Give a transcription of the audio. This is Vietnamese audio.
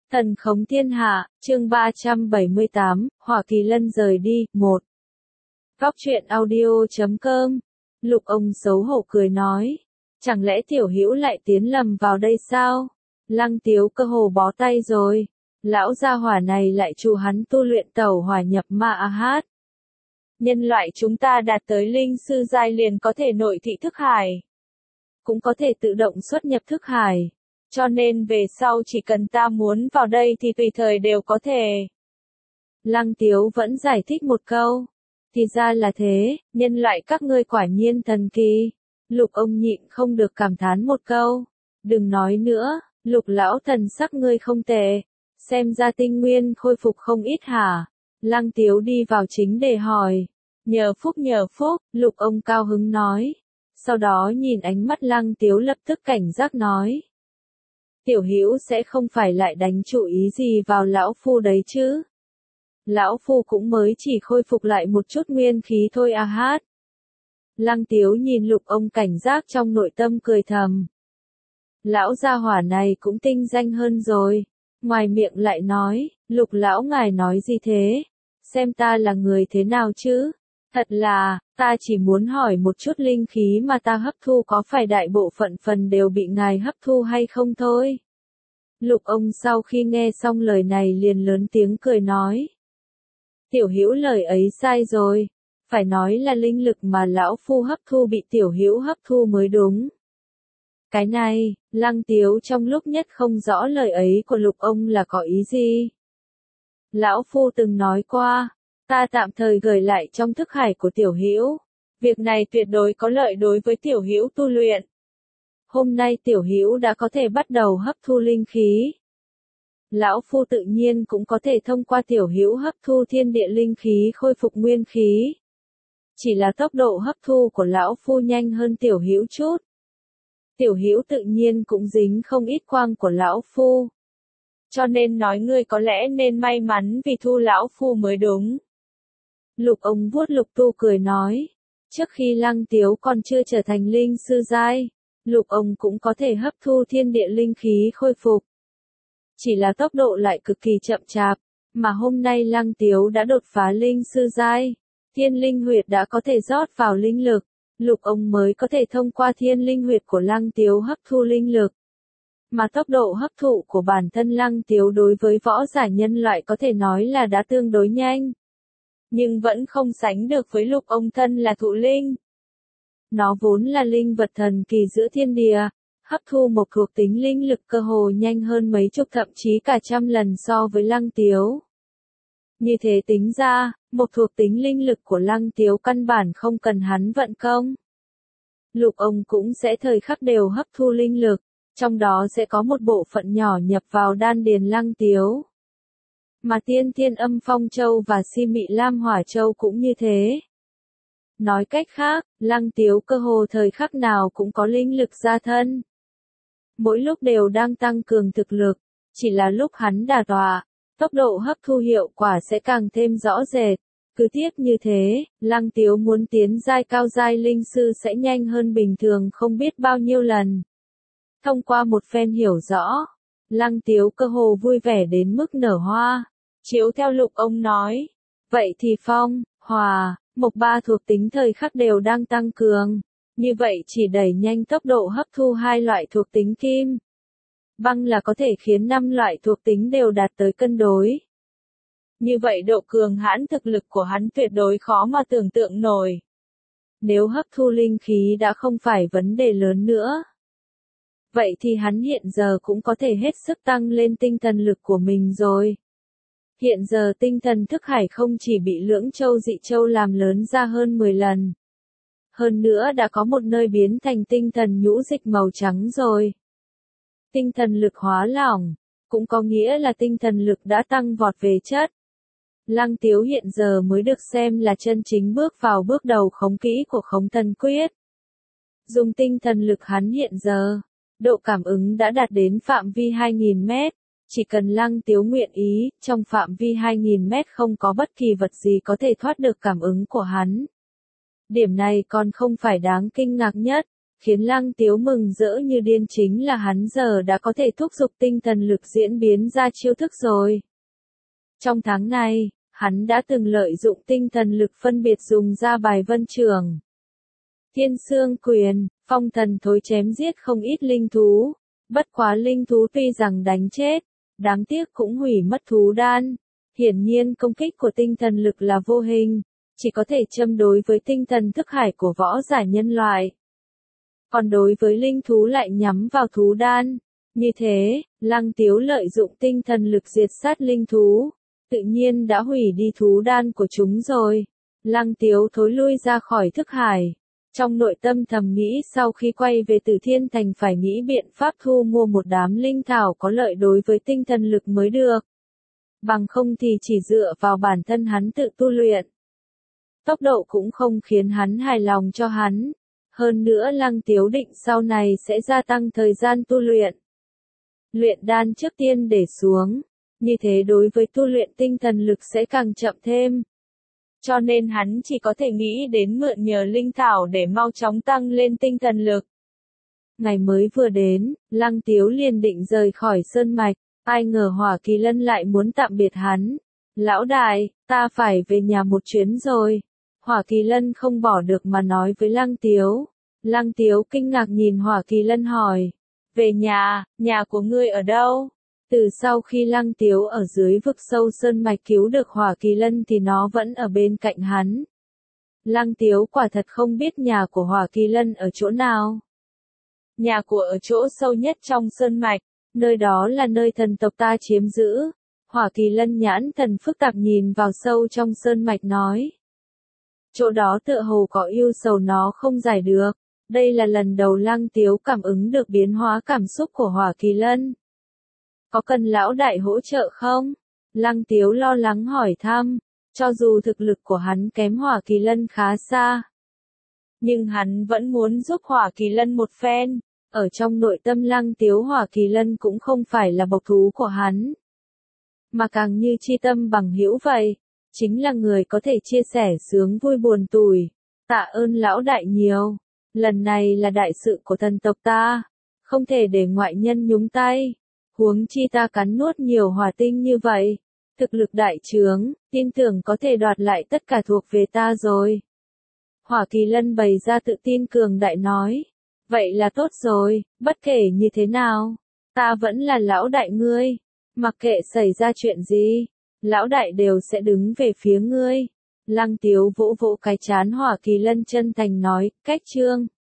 Thần khống thiên hạ, chương 378, Hỏa Kỳ Lân rời đi, 1. Góc truyện audio.com. Lục ông xấu hổ cười nói. Chẳng lẽ tiểu hữu lại tiến lầm vào đây sao? Lăng Tiếu cơ hồ bó tay rồi. Lão gia hỏa này lại trụ hắn tu luyện tẩu hỏa nhập ma hát. Nhân loại chúng ta đạt tới linh sư giai liền có thể nội thị thức hải. Cũng có thể tự động xuất nhập thức hải. Cho nên về sau chỉ cần ta muốn vào đây thì tùy thời đều có thể. Lăng Tiếu vẫn giải thích một câu. Thì ra là thế, nhân loại các ngươi quả nhiên thần kỳ. Lục ông nhịn không được cảm thán một câu. Đừng nói nữa, Lục lão thần sắc ngươi không tệ. Xem ra tinh nguyên khôi phục không ít hả? Lăng Tiếu đi vào chính để hỏi. Nhờ phúc, Lục ông cao hứng nói. Sau đó nhìn ánh mắt Lăng Tiếu lập tức cảnh giác nói. Tiểu hữu sẽ không phải lại đánh chủ ý gì vào lão phu đấy chứ? Lão phu cũng mới chỉ khôi phục lại một chút nguyên khí thôi à hát. Lăng Tiếu nhìn Lục ông cảnh giác trong nội tâm cười thầm. Lão gia hỏa này cũng tinh danh hơn rồi. Ngoài miệng lại nói, Lục lão ngài nói gì thế? Xem ta là người thế nào chứ? Thật là, ta chỉ muốn hỏi một chút linh khí mà ta hấp thu có phải đại bộ phận phần đều bị ngài hấp thu hay không thôi. Lục ông sau khi nghe xong lời này liền lớn tiếng cười nói. Tiểu hữu lời ấy sai rồi. Phải nói là linh lực mà lão phu hấp thu bị tiểu hữu hấp thu mới đúng. Cái này, Lăng Tiếu trong lúc nhất không rõ lời ấy của Lục ông là có ý gì. Lão phu từng nói qua. Ta tạm thời gửi lại trong thức hải của tiểu hữu. Việc này tuyệt đối có lợi đối với tiểu hữu tu luyện. Hôm nay tiểu hữu đã có thể bắt đầu hấp thu linh khí. Lão phu tự nhiên cũng có thể thông qua tiểu hữu hấp thu thiên địa linh khí khôi phục nguyên khí. Chỉ là tốc độ hấp thu của lão phu nhanh hơn tiểu hữu chút. Tiểu hữu tự nhiên cũng dính không ít quang của lão phu. Cho nên nói ngươi có lẽ nên may mắn vì thu lão phu mới đúng. Lục ông vuốt Lục tu cười nói. Trước khi Lăng Tiếu còn chưa trở thành linh sư giai, Lục ông cũng có thể hấp thu thiên địa linh khí khôi phục. Chỉ là tốc độ lại cực kỳ chậm chạp, mà hôm nay Lăng Tiếu đã đột phá linh sư giai. Thiên linh huyệt đã có thể rót vào linh lực, Lục ông mới có thể thông qua thiên linh huyệt của Lăng Tiếu hấp thu linh lực. Mà tốc độ hấp thụ của bản thân Lăng Tiếu đối với võ giả nhân loại có thể nói là đã tương đối nhanh. Nhưng vẫn không sánh được với Lục ông thân là thụ linh. Nó vốn là linh vật thần kỳ giữa thiên địa, hấp thu một thuộc tính linh lực cơ hồ nhanh hơn mấy chục thậm chí cả trăm lần so với Lăng Tiếu. Như thế tính ra, một thuộc tính linh lực của Lăng Tiếu căn bản không cần hắn vận công. Lục ông cũng sẽ thời khắc đều hấp thu linh lực, trong đó sẽ có một bộ phận nhỏ nhập vào đan điền Lăng Tiếu. Mà Tiên Thiên Âm Phong Châu và Si Mị Lam Hỏa Châu cũng như thế. Nói cách khác, Lăng Tiếu cơ hồ thời khắc nào cũng có linh lực ra thân. Mỗi lúc đều đang tăng cường thực lực, chỉ là lúc hắn đả tọa, tốc độ hấp thu hiệu quả sẽ càng thêm rõ rệt. Cứ tiếp như thế, Lăng Tiếu muốn tiến giai cao giai linh sư sẽ nhanh hơn bình thường không biết bao nhiêu lần. Thông qua một phen hiểu rõ, Lăng Tiếu cơ hồ vui vẻ đến mức nở hoa. Chiếu theo Lục ông nói, vậy thì phong, hỏa, mộc ba thuộc tính thời khắc đều đang tăng cường. Như vậy chỉ đẩy nhanh tốc độ hấp thu hai loại thuộc tính kim. Băng là có thể khiến 5 loại thuộc tính đều đạt tới cân đối. Như vậy độ cường hãn thực lực của hắn tuyệt đối khó mà tưởng tượng nổi. Nếu hấp thu linh khí đã không phải vấn đề lớn nữa, vậy thì hắn hiện giờ cũng có thể hết sức tăng lên tinh thần lực của mình rồi. Hiện giờ tinh thần thức hải không chỉ bị lưỡng châu dị châu làm lớn ra hơn 10 lần. Hơn nữa đã có một nơi biến thành tinh thần nhũ dịch màu trắng rồi. Tinh thần lực hóa lỏng, cũng có nghĩa là tinh thần lực đã tăng vọt về chất. Lăng Tiếu hiện giờ mới được xem là chân chính bước vào bước đầu khống kỹ của khống thần quyết. Dùng tinh thần lực hắn hiện giờ, độ cảm ứng đã đạt đến phạm vi 2.000 mét. Chỉ cần Lăng Tiếu nguyện ý, trong phạm vi 2.000 mét không có bất kỳ vật gì có thể thoát được cảm ứng của hắn. Điểm này còn không phải đáng kinh ngạc nhất. Khiến Lăng Tiếu mừng rỡ như điên chính là hắn giờ đã có thể thúc giục tinh thần lực diễn biến ra chiêu thức rồi. Trong tháng này, hắn đã từng lợi dụng tinh thần lực phân biệt dùng ra bài vân trường, Thiên Xương Quyền, Phong Thần Thối chém giết không ít linh thú. Bất quá linh thú tuy rằng đánh chết, đáng tiếc cũng hủy mất thú đan. Hiển nhiên công kích của tinh thần lực là vô hình, chỉ có thể châm đối với tinh thần thức hải của võ giả nhân loại. Còn đối với linh thú lại nhắm vào thú đan. Như thế, Lăng Tiếu lợi dụng tinh thần lực diệt sát linh thú, tự nhiên đã hủy đi thú đan của chúng rồi. Lăng Tiếu thối lui ra khỏi thức hải. Trong nội tâm thầm nghĩ sau khi quay về Tử Thiên Thành phải nghĩ biện pháp thu mua một đám linh thảo có lợi đối với tinh thần lực mới được. Bằng không thì chỉ dựa vào bản thân hắn tự tu luyện. Tốc độ cũng không khiến hắn hài lòng cho hắn. Hơn nữa Lăng Tiếu định sau này sẽ gia tăng thời gian tu luyện. Luyện đan trước tiên để xuống. Như thế đối với tu luyện tinh thần lực sẽ càng chậm thêm. Cho nên hắn chỉ có thể nghĩ đến mượn nhờ linh thảo để mau chóng tăng lên tinh thần lực. Ngày mới vừa đến, Lăng Tiếu liền định rời khỏi sơn mạch, ai ngờ Hỏa Kỳ Lân lại muốn tạm biệt hắn. Lão đại, ta phải về nhà một chuyến rồi. Hỏa Kỳ Lân không bỏ được mà nói với Lăng Tiếu. Lăng Tiếu kinh ngạc nhìn Hỏa Kỳ Lân hỏi. Về nhà, nhà của ngươi ở đâu? Từ sau khi Lăng Tiếu ở dưới vực sâu sơn mạch cứu được Hỏa Kỳ Lân thì nó vẫn ở bên cạnh hắn. Lăng Tiếu quả thật không biết nhà của Hỏa Kỳ Lân ở chỗ nào. Nhà của ở chỗ sâu nhất trong sơn mạch, nơi đó là nơi thần tộc ta chiếm giữ. Hỏa Kỳ Lân nhãn thần phức tạp nhìn vào sâu trong sơn mạch nói. Chỗ đó tựa hồ có yêu sầu nó không giải được. Đây là lần đầu Lăng Tiếu cảm ứng được biến hóa cảm xúc của Hỏa Kỳ Lân. Có cần lão đại hỗ trợ không? Lăng Tiếu lo lắng hỏi thăm, cho dù thực lực của hắn kém Hỏa Kỳ Lân khá xa. Nhưng hắn vẫn muốn giúp Hỏa Kỳ Lân một phen. Ở trong nội tâm Lăng Tiếu Hỏa Kỳ Lân cũng không phải là bộc thú của hắn. Mà càng như chi tâm bằng hữu vậy. Chính là người có thể chia sẻ sướng vui buồn tủi. Tạ ơn lão đại nhiều. Lần này là đại sự của thần tộc ta. Không thể để ngoại nhân nhúng tay. Huống chi ta cắn nuốt nhiều hỏa tinh như vậy. Thực lực đại trướng, tin tưởng có thể đoạt lại tất cả thuộc về ta rồi. Hỏa Kỳ Lân bày ra tự tin cường đại nói. Vậy là tốt rồi, bất kể như thế nào. Ta vẫn là lão đại ngươi. Mặc kệ xảy ra chuyện gì, lão đại đều sẽ đứng về phía ngươi. Lăng Tiếu vỗ vỗ cái trán Hỏa Kỳ Lân chân thành nói, cách chương.